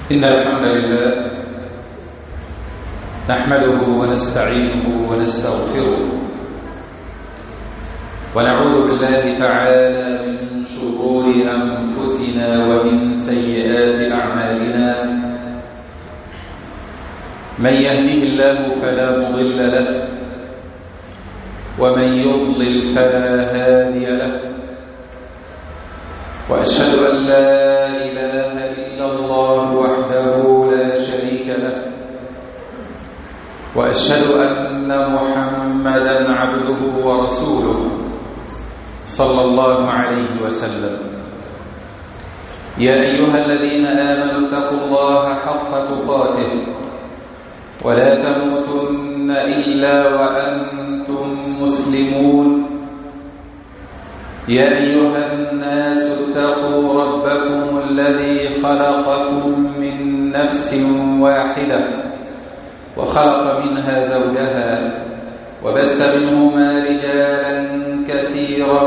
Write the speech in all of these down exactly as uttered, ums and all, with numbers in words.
إن الحمد لله نحمده ونستعينه ونستغفره ونعوذ بالله تعالى من شرور أنفسنا ومن سيئات أعمالنا. من يهده الله فلا مضل له ومن يضلل فلا هادي له، وأشهد أن لا إله إلا الله وحده لا شريك له، وأشهد أن محمدًا عبده ورسوله صلى الله عليه وسلم. يا أيها الذين آمنوا اتقوا الله حق تقاته ولا تموتن إلا وأنتم مسلمون. يا أيها الناس اتقوا ربكم الذي خلقكم من نفس واحدة وخلق منها زوجها وبث منهما رجالا كثيرا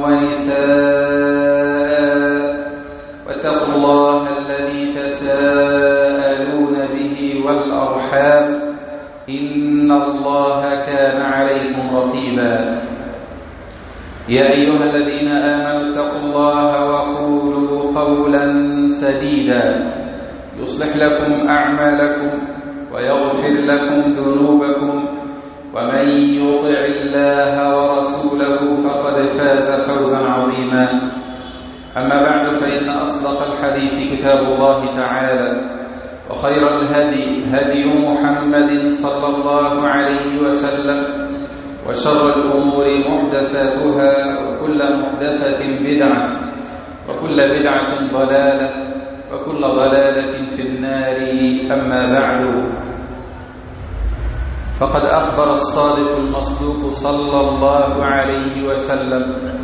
ونساء، واتقوا الله الذي تساءلون به والأرحام إن الله كان عليكم رقيبا. يا أيها الذين آمنوا اتقوا الله وقولوا قولا سديدا يصلح لكم أعمالكم ويغفر لكم ذنوبكم، ومن يطع الله ورسوله فقد فاز فوزا عظيما. أما بعد، فإن أصدق الحديث كتاب الله تعالى، وخير الهدي هدي محمد صلى الله عليه وسلم، وشر الأمور محدثاتها، وكل محدثة بدعة، وكل بدعة ضلالة، وكل ضلالة في النار. أما بعد، فقد أخبر الصادق المصدوق صلى الله عليه وسلم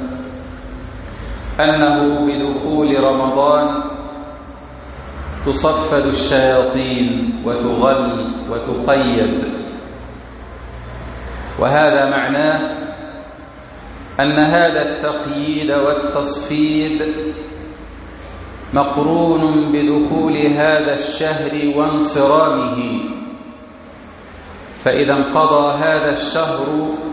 أنه بدخول رمضان تصفد الشياطين وتغل وتقيد، وهذا معناه أن هذا التقييد والتصفيد مقرون بدخول هذا الشهر وانصرامه، فإذا انقضى هذا الشهر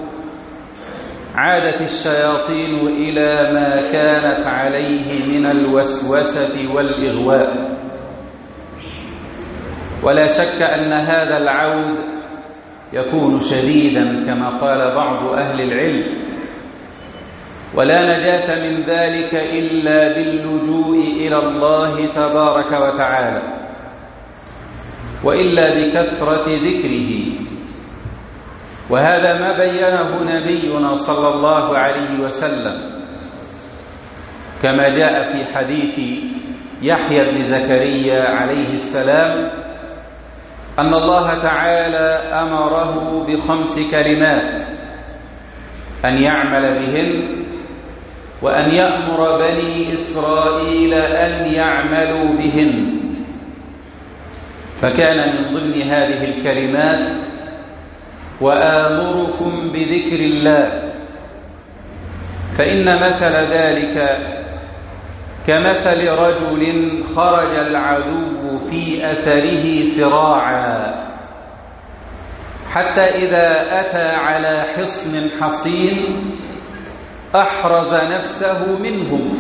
عادت الشياطين إلى ما كانت عليه من الوسوسة والإغواء. ولا شك أن هذا العود يكون شديدا كما قال بعض أهل العلم، ولا نجاة من ذلك إلا باللجوء إلى الله تبارك وتعالى، وإلا بكثرة ذكره. وهذا ما بينه نبينا صلى الله عليه وسلم كما جاء في حديث يحيى بن زكريا عليه السلام أن الله تعالى أمره بخمس كلمات أن يعمل بهن، وأن يأمر بني إسرائيل أن يعملوا بهن. فكان من ضمن هذه الكلمات: وآمركم بذكر الله، فإن مثل ذلك كمثل رجل خرج العدو في أثره سراعا، حتى إذا أتى على حصن حصين أحرز نفسه منهم.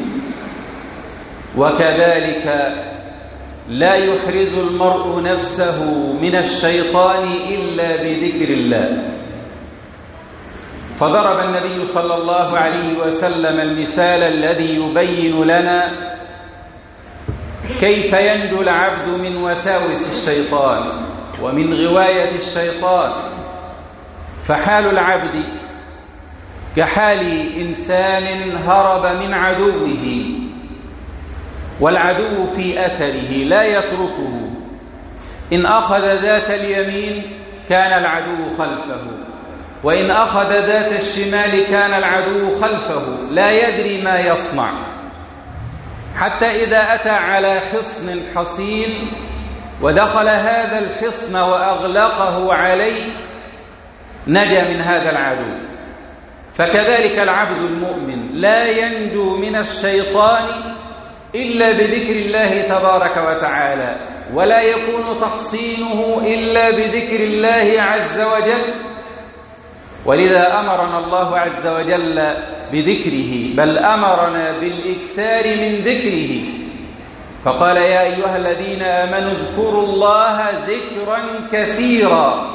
وكذلك لا يحرز المرء نفسه من الشيطان إلا بذكر الله. فضرب النبي صلى الله عليه وسلم المثال الذي يبين لنا كيف ينجو العبد من وساوس الشيطان ومن غواية الشيطان. فحال العبد كحال إنسان هرب من عدوه، والعدو في أثره لا يتركه. إن أخذ ذات اليمين كان العدو خلفه، وإن أخذ ذات الشمال كان العدو خلفه، لا يدري ما يصنع، حتى إذا أتى على حصن حصين ودخل هذا الحصن وأغلقه عليه نجا من هذا العدو. فكذلك العبد المؤمن لا ينجو من الشيطان إلا بذكر الله تبارك وتعالى ولا يكون تحصينه إلا بذكر الله عز وجل. ولذا أمرنا الله عز وجل بذكره، بل أمرنا بالإكثار من ذكره، فقال يا أيها الذين آمنوا اذكروا الله ذكرا كثيرا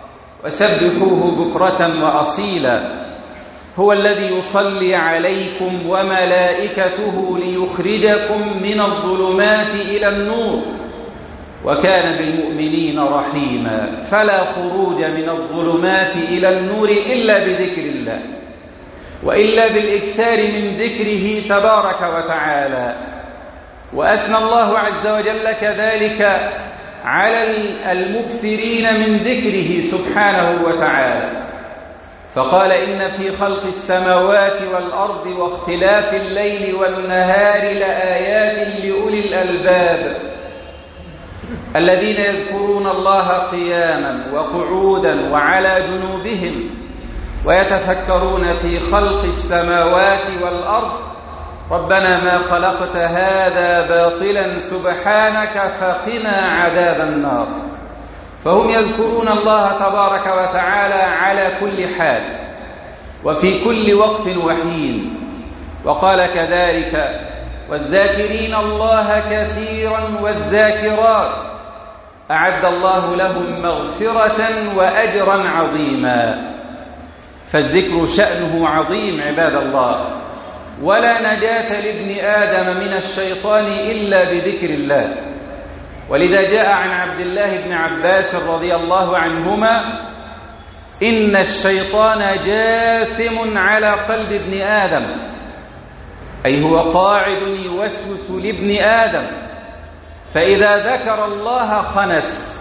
وسبحوه بكرة وأصيلا، هو الذي يصلي عليكم وملائكته ليخرجكم من الظلمات إلى النور وكان بالمؤمنين رحيما. فلا خروج من الظلمات إلى النور إلا بذكر الله، وإلا بالإكثار من ذكره تبارك وتعالى. وأثنى الله عز وجل كذلك على المكثرين من ذكره سبحانه وتعالى، فقال إن في خلق السماوات والأرض واختلاف الليل والنهار لآيات لأولي الألباب الذين يذكرون الله قياما وقعودا وعلى جنوبهم ويتفكرون في خلق السماوات والأرض ربنا ما خلقت هذا باطلا سبحانك فقنا عذاب النار. فهم يذكرون الله تبارك وتعالى على كل حال وفي كل وقت وحين. وقال كذلك والذاكرين الله كثيرا والذاكرات أعد الله لهم مغفرة وأجرا عظيما. فالذكر شأنه عظيم عباد الله، ولا نجاة لابن آدم من الشيطان إلا بذكر الله. ولذا جاء عن عبد الله بن عباس رضي الله عنهما إن الشيطان جاثم على قلب ابن آدم، أي هو قاعد يوسوس لابن آدم، فإذا ذكر الله خنس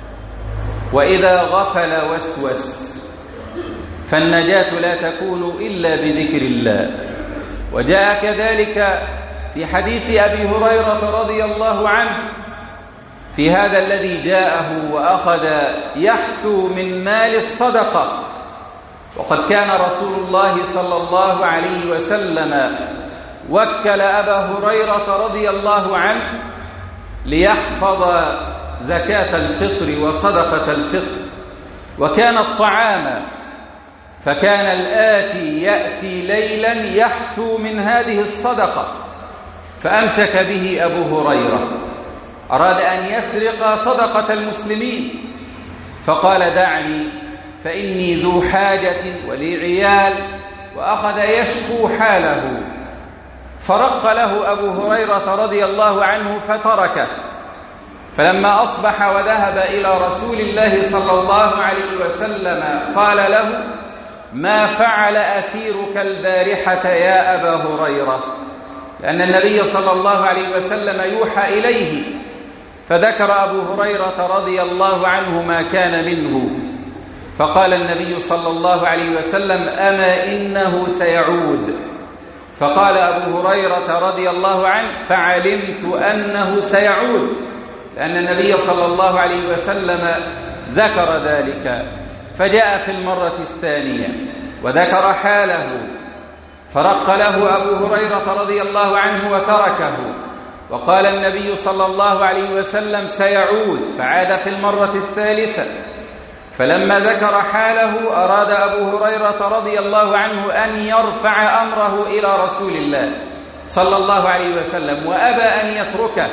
وإذا غفل وسوس، فالنجاة لا تكون إلا بذكر الله. وجاء كذلك في حديث أبي هريرة رضي الله عنه في هذا الذي جاءه وأخذ يحثو من مال الصدقة، وقد كان رسول الله صلى الله عليه وسلم وكل أبا هريرة رضي الله عنه ليحفظ زكاة الفطر وصدقة الفطر، وكان الطعام، فكان الآتي يأتي ليلا يحثو من هذه الصدقة، فأمسك به أبو هريرة، أراد أن يسرق صدقة المسلمين، فقال دعني فإني ذو حاجة ولي عيال، وأخذ يشكو حاله، فرق له أبو هريرة رضي الله عنه فتركه. فلما أصبح وذهب إلى رسول الله صلى الله عليه وسلم قال له ما فعل أسيرك البارحة يا أبا هريرة، لأن النبي صلى الله عليه وسلم يوحى إليه، فذكر أبو هريرة رضي الله عنه ما كان منه، فقال النبي صلى الله عليه وسلم أما إنه سيعود. فقال أبو هريرة رضي الله عنه فعلمت أنه سيعود، لأن النبي صلى الله عليه وسلم ذكر ذلك. فجاء في المرة الثانية وذكر حاله، فرق له أبو هريرة رضي الله عنه وتركه، وقال النبي صلى الله عليه وسلم سيعود، فعاد في المرة الثالثة. فلما ذكر حاله أراد أبو هريرة رضي الله عنه أن يرفع أمره إلى رسول الله صلى الله عليه وسلم، وأبى أن يتركه،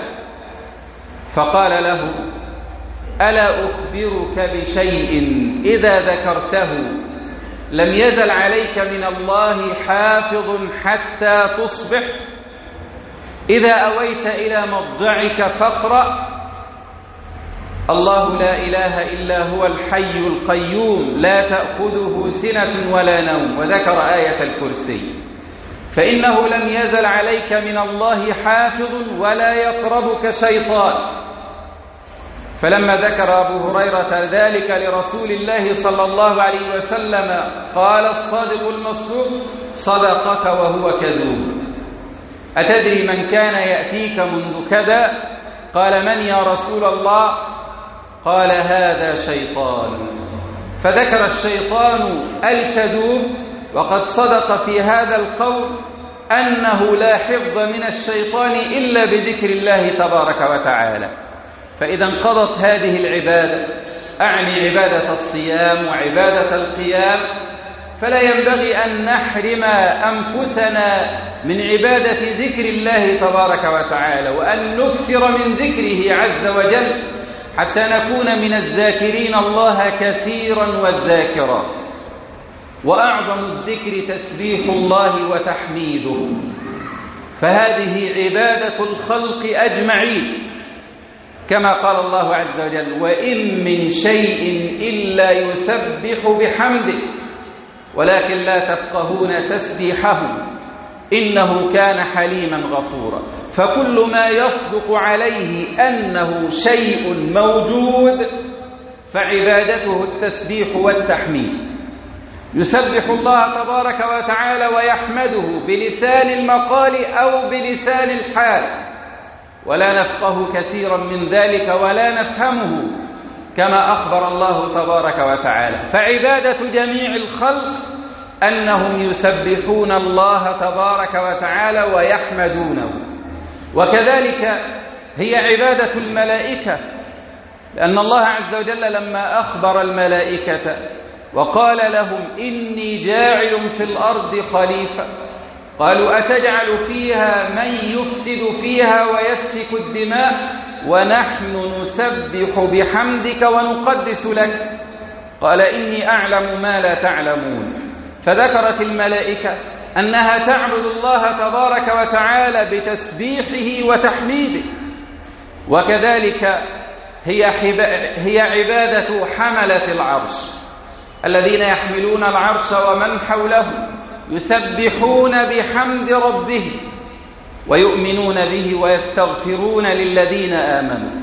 فقال له ألا أخبرك بشيء إذا ذكرته لم يزل عليك من الله حافظ حتى تصبح؟ إذا أويت إلى مضجعك فاقرأ الله لا إله إلا هو الحي القيوم لا تأخذه سنة ولا نوم، وذكر آية الكرسي، فإنه لم يزل عليك من الله حافظ ولا يقربك شيطان. فلما ذكر أبو هريرة ذلك لرسول الله صلى الله عليه وسلم قال الصادق المصدوق صدقك وهو كذوب. أتدري من كان يأتيك منذ كذا؟ قال من يا رسول الله؟ قال هذا شيطان. فذكر الشيطان الكذوب، وقد صدق في هذا القول أنه لا حفظ من الشيطان إلا بذكر الله تبارك وتعالى. فإذا انقضت هذه العبادة، أعني عبادة الصيام وعبادة القيام، فلا ينبغي أن نحرم أنفسنا من عبادة ذكر الله تبارك وتعالى، وأن نكثر من ذكره عز وجل حتى نكون من الذاكرين الله كثيرا والذاكرات. وأعظم الذكر تسبيح الله وتحميده، فهذه عبادة الخلق أجمعين، كما قال الله عز وجل: وإن من شيء إلا يسبح بحمده ولكن لا تفقهون تسبيحهم إنه كان حليما غفورا. فكل ما يصدق عليه أنه شيء موجود فعبادته التسبيح والتحميد. يسبح الله تبارك وتعالى ويحمده بلسان المقال أو بلسان الحال، ولا نفقه كثيرا من ذلك ولا نفهمه كما أخبر الله تبارك وتعالى. فعبادة جميع الخلق أنهم يسبحون الله تبارك وتعالى ويحمدونه. وكذلك هي عبادة الملائكة، لأن الله عز وجل لما أخبر الملائكة وقال لهم: إني جاعل في الأرض خليفة، قالوا: أتجعل فيها من يفسد فيها ويسفك الدماء ونحن نسبح بحمدك ونقدس لك، قال: إني أعلم ما لا تعلمون. فذكرت الملائكة أنها تعبد الله تبارك وتعالى بتسبيحه وتحميده. وكذلك هي, هي عبادة حملة العرش الذين يحملون العرش ومن حوله يسبحون بحمد ربهم ويؤمنون به ويستغفرون للذين آمنوا.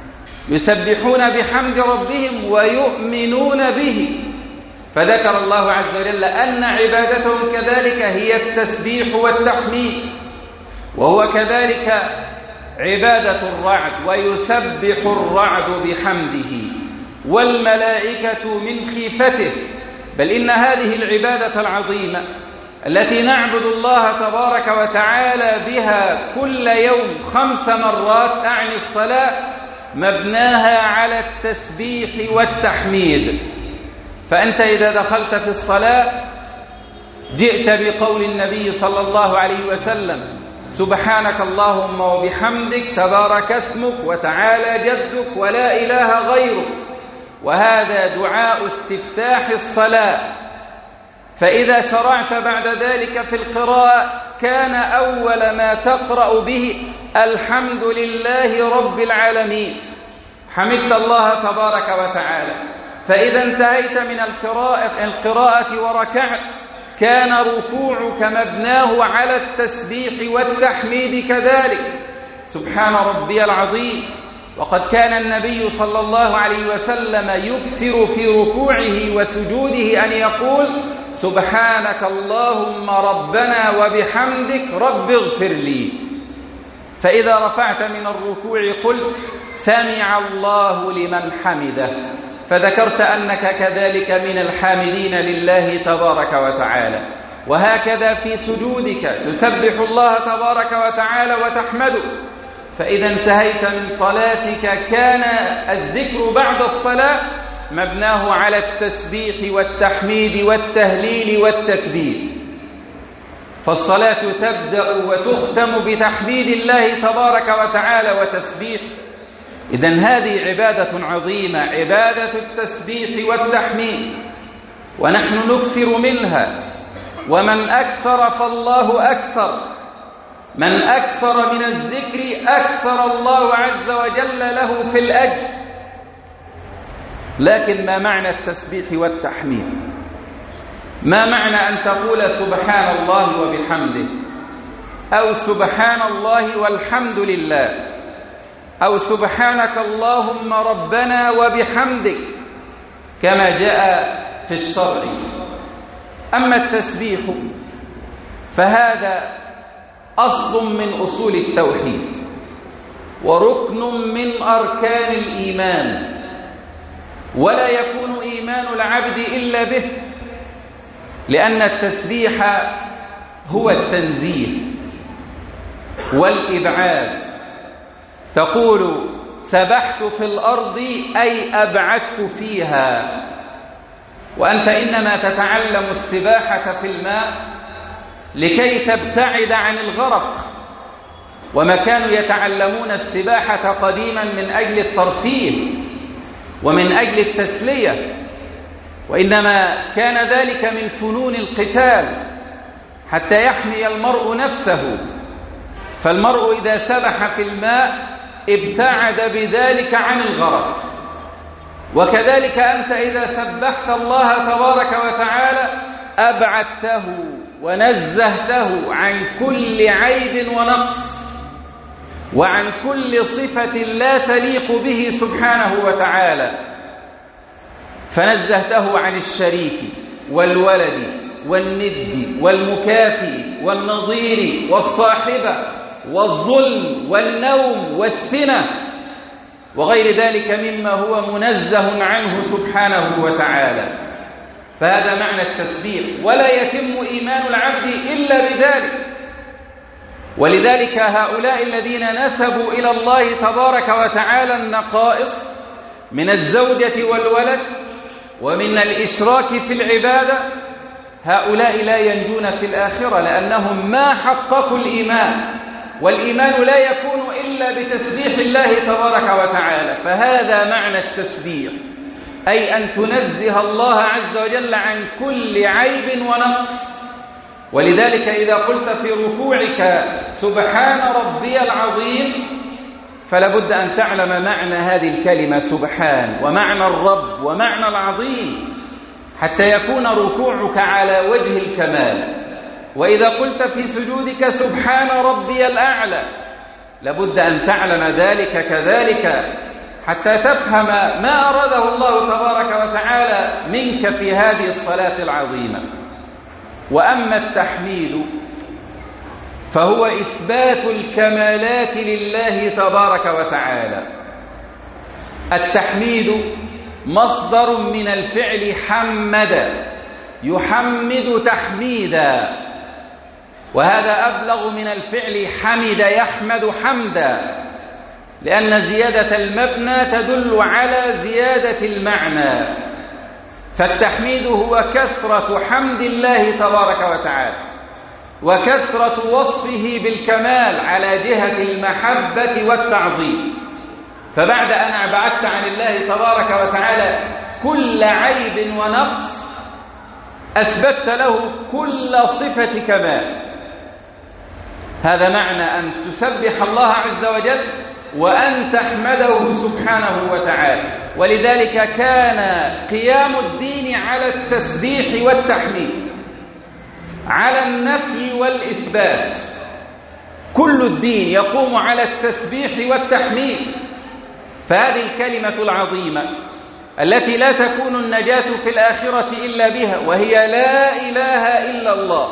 يسبحون بحمد ربهم ويؤمنون به، فذكر الله عز وجل أن عبادتهم كذلك هي التسبيح والتحميد. وهو كذلك عبادة الرعد، ويسبح الرعد بحمده والملائكة من خيفته. بل إن هذه العبادة العظيمة التي نعبد الله تبارك وتعالى بها كل يوم خمس مرات، أعني الصلاة، مبناها على التسبيح والتحميد. فأنت إذا دخلت في الصلاة جئت بقول النبي صلى الله عليه وسلم: سبحانك اللهم وبحمدك تبارك اسمك وتعالى جدك ولا إله غيرك. وهذا دعاء استفتاح الصلاة. فإذا شرعت بعد ذلك في القراءة كان أول ما تقرأ به: الحمد لله رب العالمين، حمدت الله تبارك وتعالى. فإذا انتهيت من القراءة, القراءة وركعت كان ركوعك مبناه على التسبيح والتحميد كذلك: سبحان ربي العظيم. وقد كان النبي صلى الله عليه وسلم يكثر في ركوعه وسجوده أن يقول: سبحانك اللهم ربنا وبحمدك رب اغفر لي. فإذا رفعت من الركوع قل: سمع الله لمن حمده، فذكرت أنك كذلك من الحامدين لله تبارك وتعالى. وهكذا في سجودك تسبح الله تبارك وتعالى وتحمده. فإذا انتهيت من صلاتك كان الذكر بعد الصلاة مبناه على التسبيح والتحميد والتهليل والتكبير. فالصلاة تبدأ وتختم بتحميد الله تبارك وتعالى وتسبيح. إذن هذه عبادة عظيمة، عبادة التسبيح والتحميد، ونحن نكثر منها. ومن أكثر فالله أكثر، من أكثر من الذكر أكثر الله عز وجل له في الأجر. لكن ما معنى التسبيح والتحميد؟ ما معنى أن تقول سبحان الله وبحمده، أو سبحان الله والحمد لله، أو سبحانك اللهم ربنا وبحمدك كما جاء في الشرع؟ أما التسبيح فهذا أصل من أصول التوحيد وركن من أركان الإيمان، ولا يكون إيمان العبد إلا به، لأن التسبيح هو التنزيه والإبعاد. تقول سبحت في الأرض أي أبعدت فيها. وأنت إنما تتعلم السباحة في الماء لكي تبتعد عن الغرق، وما كانوا يتعلمون السباحة قديما من أجل الترفيه ومن أجل التسلية، وإنما كان ذلك من فنون القتال حتى يحمي المرء نفسه. فالمرء إذا سبح في الماء ابتعد بذلك عن الغرق. وكذلك أنت إذا سبحت الله تبارك وتعالى أبعدته ونزهته عن كل عيب ونقص وعن كل صفة لا تليق به سبحانه وتعالى، فنزهته عن الشريك والولد والند والمكافئ والنظير والصاحبة والظلم والنوم والسنة وغير ذلك مما هو منزه عنه سبحانه وتعالى. فهذا معنى التسبيح، ولا يتم إيمان العبد إلا بذلك. ولذلك هؤلاء الذين نسبوا إلى الله تبارك وتعالى النقائص من الزوجة والولد ومن الإشراك في العبادة، هؤلاء لا ينجون في الآخرة، لأنهم ما حققوا الإيمان، والإيمان لا يكون إلا بتسبيح الله تبارك وتعالى. فهذا معنى التسبيح، أي أن تنزه الله عز وجل عن كل عيب ونقص. ولذلك إذا قلت في ركوعك سبحان ربي العظيم، فلا بد أن تعلم معنى هذه الكلمة سبحان ومعنى الرب ومعنى العظيم حتى يكون ركوعك على وجه الكمال. وإذا قلت في سجودك سبحان ربي الأعلى، لابد أن تعلم ذلك كذلك حتى تفهم ما أراده الله تبارك وتعالى منك في هذه الصلاة العظيمة. وأما التحميد فهو إثبات الكمالات لله تبارك وتعالى. التحميد مصدر من الفعل حمد، يحمد تحميدا، وهذا أبلغ من الفعل حمد يحمد حمدا، لأن زيادة المبنى تدل على زيادة المعنى. فالتحميد هو كثرة حمد الله تبارك وتعالى وكثرة وصفه بالكمال على جهة المحبة والتعظيم. فبعد أن أبعدت عن الله تبارك وتعالى كل عيب ونقص، أثبت له كل صفة كمال. هذا معنى أن تسبح الله عز وجل وأن تحمده سبحانه وتعالى. ولذلك كان قيام الدين على التسبيح والتحميد، على النفي والإثبات. كل الدين يقوم على التسبيح والتحميد. فهذه الكلمة العظيمة التي لا تكون النجاة في الآخرة إلا بها، وهي لا إله إلا الله،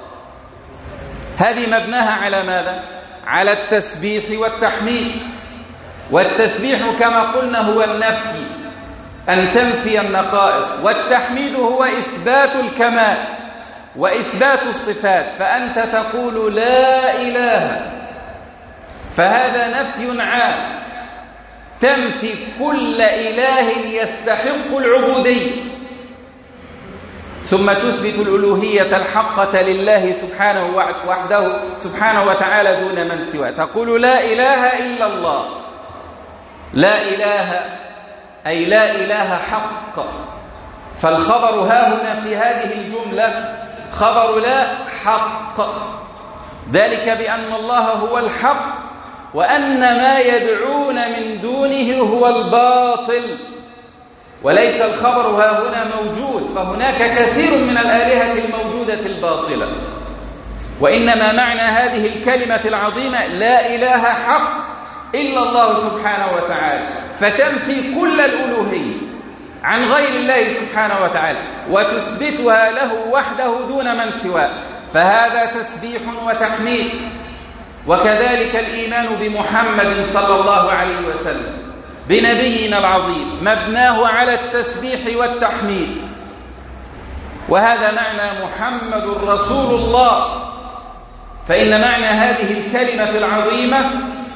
هذه مبناها على ماذا؟ على التسبيح والتحميد. والتسبيح كما قلنا هو النفي، أن تنفي النقائص، والتحميد هو إثبات الكمال وإثبات الصفات. فأنت تقول لا إله، فهذا نفي عام، تنفي كل إله يستحق العبودية، ثم تثبت الألوهية الحقة لله سبحانه وحده سبحانه وتعالى دون من سواه. تقول لا إله إلا الله. لا إله أي لا إله حق. فالخبر ها هنا في هذه الجملة خبر لا حق، ذلك بأن الله هو الحق وأن ما يدعون من دونه هو الباطل. وليس الخبر ها هنا موجود، فهناك كثير من الآلهة الموجودة الباطلة، وإنما معنى هذه الكلمة العظيمة لا إله حق إلا الله سبحانه وتعالى، فتنفي كل الألوهية عن غير الله سبحانه وتعالى وتثبتها له وحده دون من سواه. فهذا تسبيح وتحميد. وكذلك الإيمان بمحمد صلى الله عليه وسلم بنبينا العظيم مبناه على التسبيح والتحميد. وهذا معنى محمد رسول الله. فإن معنى هذه الكلمة العظيمة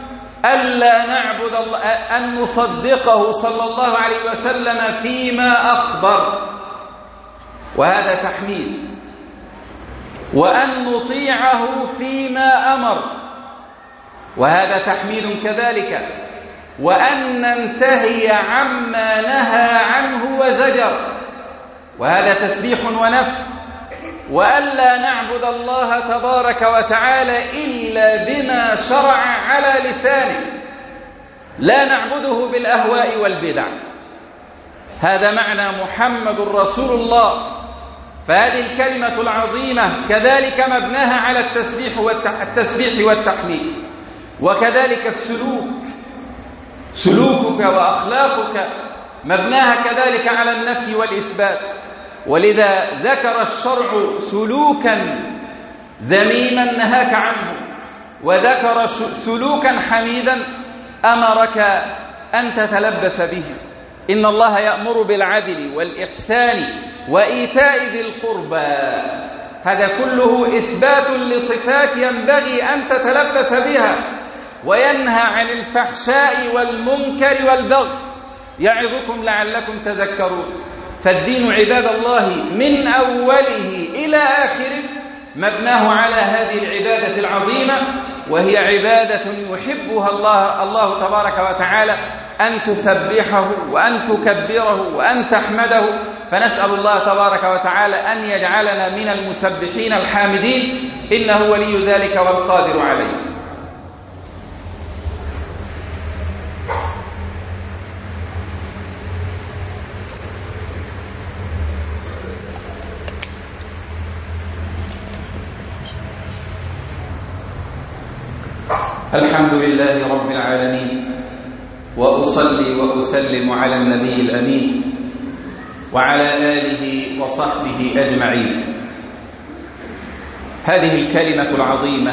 ألا نعبد الله، أن نصدقه صلى الله عليه وسلم فيما أخبر، وهذا تحميد، وأن نطيعه فيما أمر، وهذا تحميد كذلك، وأن ننتهي عما نهى عنه وزجر، وهذا تسبيح ونفي، وألا نعبد الله تبارك وتعالى إلا بما شرع على لسانه، لا نعبده بالأهواء والبدع. هذا معنى محمد رسول الله. فهذه الكلمة العظيمة كذلك مبناها على التسبيح والتسبيح والتحميد، وكذلك السلوك، سلوكك وأخلاقك مبناها كذلك على النفي والإثبات. ولذا ذكر الشرع سلوكا ذميما نهاك عنه، وذكر سلوكا حميدا أمرك أن تتلبس به. إن الله يأمر بالعدل والإحسان وإيتاء ذي القربى، هذا كله إثبات لصفات ينبغي أن تتلبس بها، وينهى عن الفحشاء والمنكر والبغي، يعظكم لعلكم تذكرون. فالدين عباد الله من أوله إلى آخره مبناه على هذه العبادة العظيمة، وهي عبادة يحبها الله الله تبارك وتعالى، أن تسبحه وأن تكبره وأن تحمده. فنسأل الله تبارك وتعالى أن يجعلنا من المسبحين الحامدين، إنه ولي ذلك والقادر عليه. الحمد لله رب العالمين، وأصلي وأسلم على النبي الأمين وعلى آله وصحبه أجمعين. هذه الكلمة العظيمة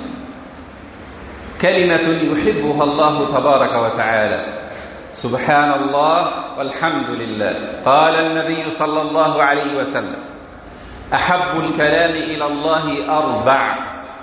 كلمة يحبها الله تبارك وتعالى. سبحان الله والحمد لله. قال النبي صلى الله عليه وسلم: أحب الكلام إلى الله أربع،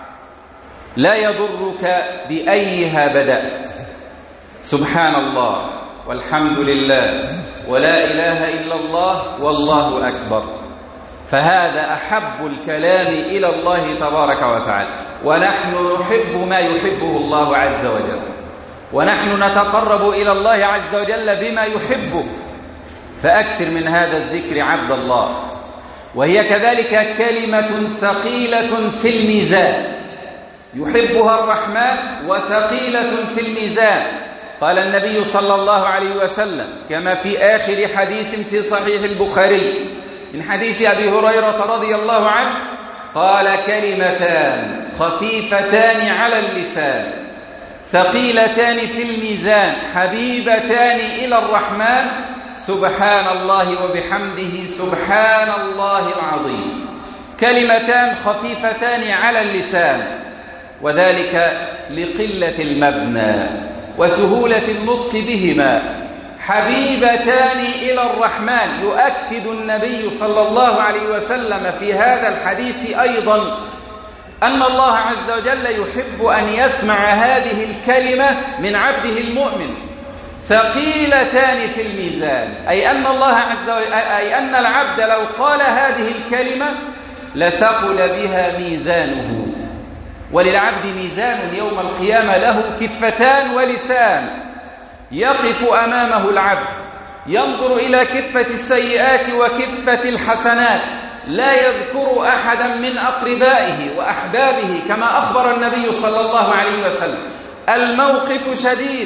لا يضرك بأيها بدأت. سبحان الله والحمد لله ولا إله إلا الله والله أكبر. فهذا أحب الكلام إلى الله تبارك وتعالى، ونحن نحب ما يحبه الله عز وجل، ونحن نتقرب إلى الله عز وجل بما يحبه. فأكثر من هذا الذكر عبد الله. وهي كذلك كلمة ثقيلة في الميزان، يحبها الرحمن وثقيلة في الميزان. قال النبي صلى الله عليه وسلم كما في آخر حديث في صحيح البخاري من حديث أبي هريرة رضي الله عنه، قال: كلمتان خفيفتان على اللسان ثقيلتان في الميزان حبيبتان إلى الرحمن، سبحان الله وبحمده سبحان الله العظيم. كلمتان خفيفتان على اللسان، وذلك لقلة المبنى وسهولة النطق بهما، حبيبتان إلى الرحمن. يؤكد النبي صلى الله عليه وسلم في هذا الحديث أيضا أن الله عز وجل يحب أن يسمع هذه الكلمة من عبده المؤمن. ثقيلتان في الميزان، أي أن الله عز وجل أي أن العبد لو قال هذه الكلمة لثقل بها ميزانه. وللعبد ميزان يوم القيامة له كفتان ولسان، يقف أمامه العبد ينظر إلى كفة السيئات وكفة الحسنات، لا يذكر أحدا من أقربائه وأحبابه كما أخبر النبي صلى الله عليه وسلم. الموقف شديد،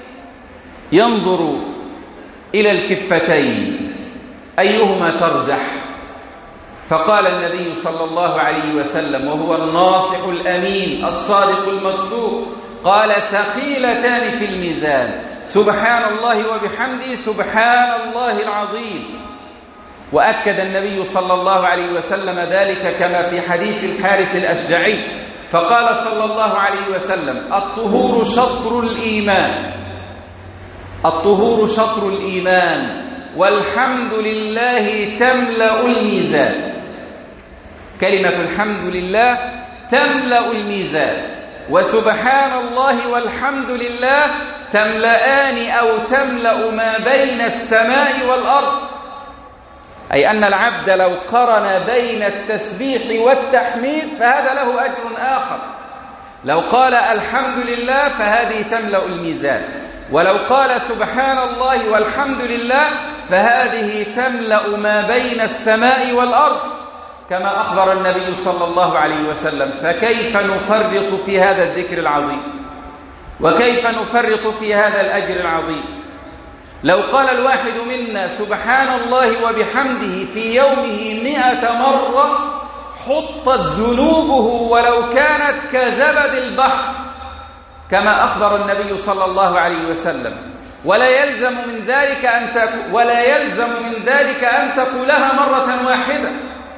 ينظر إلى الكفتين أيهما ترجح. فقال النبي صلى الله عليه وسلم وهو الناصح الأمين الصادق المصدوق، قال: ثقيلتان في الميزان، سبحان الله وبحمده سبحان الله العظيم. وأكد النبي صلى الله عليه وسلم ذلك كما في حديث الحارث الأشجعي، فقال صلى الله عليه وسلم: الطهور شطر الإيمان، الطهور شطر الإيمان، والحمد لله تملأ الميزان. كلمة الحمد لله تملأ الميزان. وسبحان الله والحمد لله تملأان أو تملأ ما بين السماء والأرض، أي أن العبد لو قرن بين التسبيح والتحميد فهذا له أجر آخر. لو قال الحمد لله فهذه تملأ الميزان، ولو قال سبحان الله والحمد لله فهذه تملأ ما بين السماء والأرض كما أخبر النبي صلى الله عليه وسلم. فكيف نفرط في هذا الذكر العظيم؟ وكيف نفرط في هذا الأجر العظيم؟ لو قال الواحد منا سبحان الله وبحمده في يومه مئة مرة حطت ذنوبه ولو كانت كزبد البحر كما أخبر النبي صلى الله عليه وسلم، ولا يلزم من ذلك أن تك... ولا يلزم من ذلك أن تقولها مرة واحدة،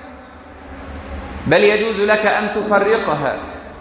بل يجوز لك أن تفرقها.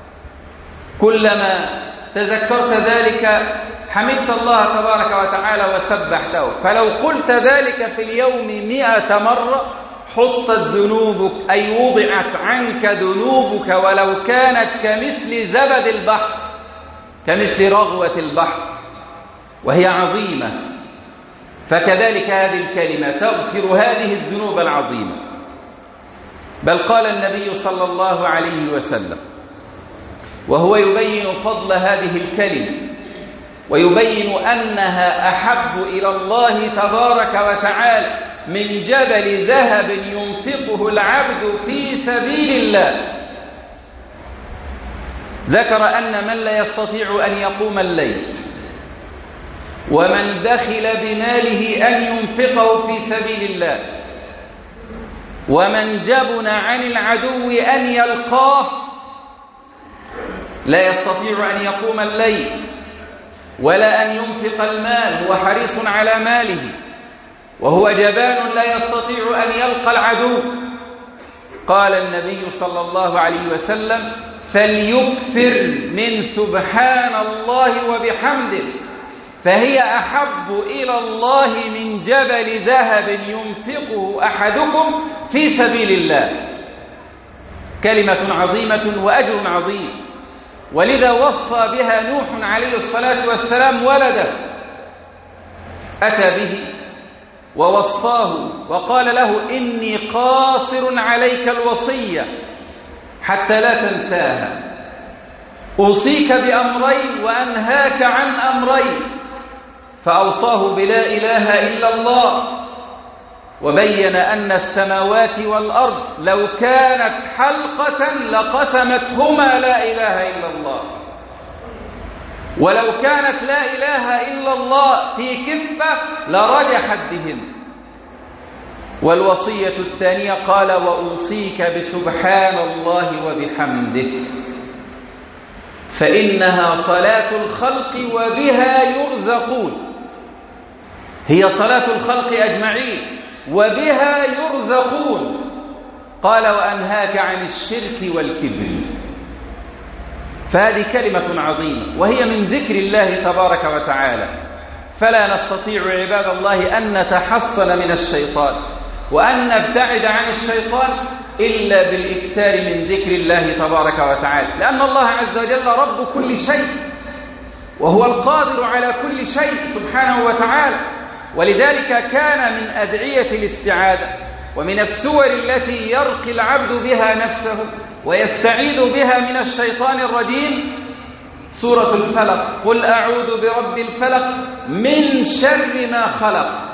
كلما تذكرت ذلك حمدت الله تبارك وتعالى وسبحته، فلو قلت ذلك في اليوم مئة مرة حطت ذنوبك، أي وضعت عنك ذنوبك ولو كانت كمثل زبد البحر، كمثل رغوة البحر، وهي عظيمة. فكذلك هذه الكلمة تغفر هذه الذنوب العظيمة. بل قال النبي صلى الله عليه وسلم وهو يبين فضل هذه الكلمة ويبين أنها أحب إلى الله تبارك وتعالى من جبل ذهب ينفقه العبد في سبيل الله، ذكر أن من لا يستطيع أن يقوم الليل ومن بخل بماله أن ينفقه في سبيل الله ومن جبن عن العدو أن يلقاه، لا يستطيع أن يقوم الليل ولا أن ينفق المال، هو حريص على ماله وهو جبان لا يستطيع أن يلقى العدو. قال النبي صلى الله عليه وسلم فليكثر من سبحان الله وبحمده فهي أحب إلى الله من جبل ذهب ينفقه أحدكم في سبيل الله. كلمة عظيمة وأجر عظيم، ولذا وصى بها نوح عليه الصلاة والسلام ولده، أتى به ووصاه وقال له إني قاصر عليك الوصية حتى لا تنساها، أوصيك بأمرين وأنهاك عن أمرين، فأوصاه بلا إله إلا الله، وبين أن السماوات والأرض لو كانت حلقة لقسمتهما لا إله إلا الله، ولو كانت لا إله إلا الله في كفة لرجحت بهم. والوصية الثانية قال وأوصيك بسبحان الله وبحمده فإنها صلاة الخلق وبها يرزقون، هي صلاة الخلق أجمعين وبها يرزقون. قال وأنهاك عن الشرك والكبر. فهذه كلمة عظيمة وهي من ذكر الله تبارك وتعالى، فلا نستطيع عباد الله أن نتحصن من الشيطان وأن نبتعد عن الشيطان إلا بالإكثار من ذكر الله تبارك وتعالى، لأن الله عز وجل رب كل شيء وهو القادر على كل شيء سبحانه وتعالى. ولذلك كان من أدعية الاستعاذة ومن السور التي يرقي العبد بها نفسه ويستعيذ بها من الشيطان الرجيم سورة الفلق، قل أعوذ برب الفلق من شر ما خلق،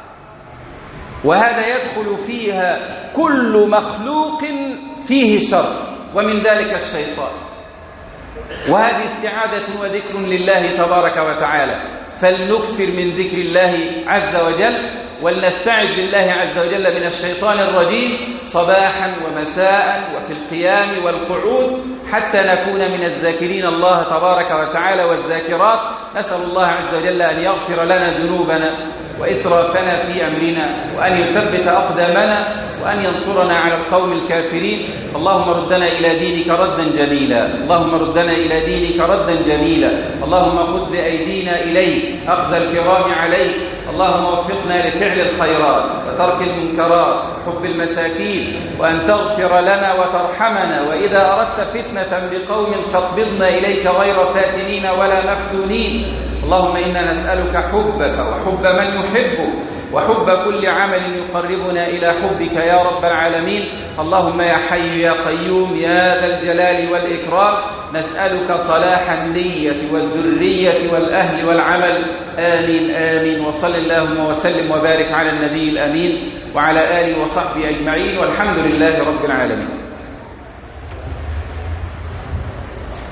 وهذا يدخل فيها كل مخلوق فيه شر ومن ذلك الشيطان. وهذه استعاذة وذكر لله تبارك وتعالى، فلنكثر من ذكر الله عز وجل ولنستعذ بالله عز وجل من الشيطان الرجيم صباحا ومساء وفي القيام والقعود حتى نكون من الذاكرين الله تبارك وتعالى والذاكرات. نسأل الله عز وجل أن يغفر لنا ذنوبنا وإسرافنا في أمرنا، وأن يثبت أقدامنا، وأن ينصرنا على القوم الكافرين. اللهم ردنا إلى دينك ردا جميلا، اللهم ردنا إلى دينك ردا جميلا، اللهم خذ بأيدينا إليك أخذ الكرام عليك، اللهم وفقنا لفعل الخيرات وترك المنكرات وحب المساكين، وأن تغفر لنا وترحمنا، وإذا أردت فتنة بقوم فاقبضنا إليك غير فاتنين ولا مفتونين. اللهم إنا نسألك حبك وحب من يحبك وحب كل عمل يقربنا إلى حبك يا رب العالمين. اللهم يا حي يا قيوم يا ذا الجلال والإكرام، نسألك صلاح النية والذرية والأهل والعمل. آمين آمين. وصل اللهم وسلم وبارك على النبي الأمين وعلى آله وصحبه أجمعين، والحمد لله رب العالمين.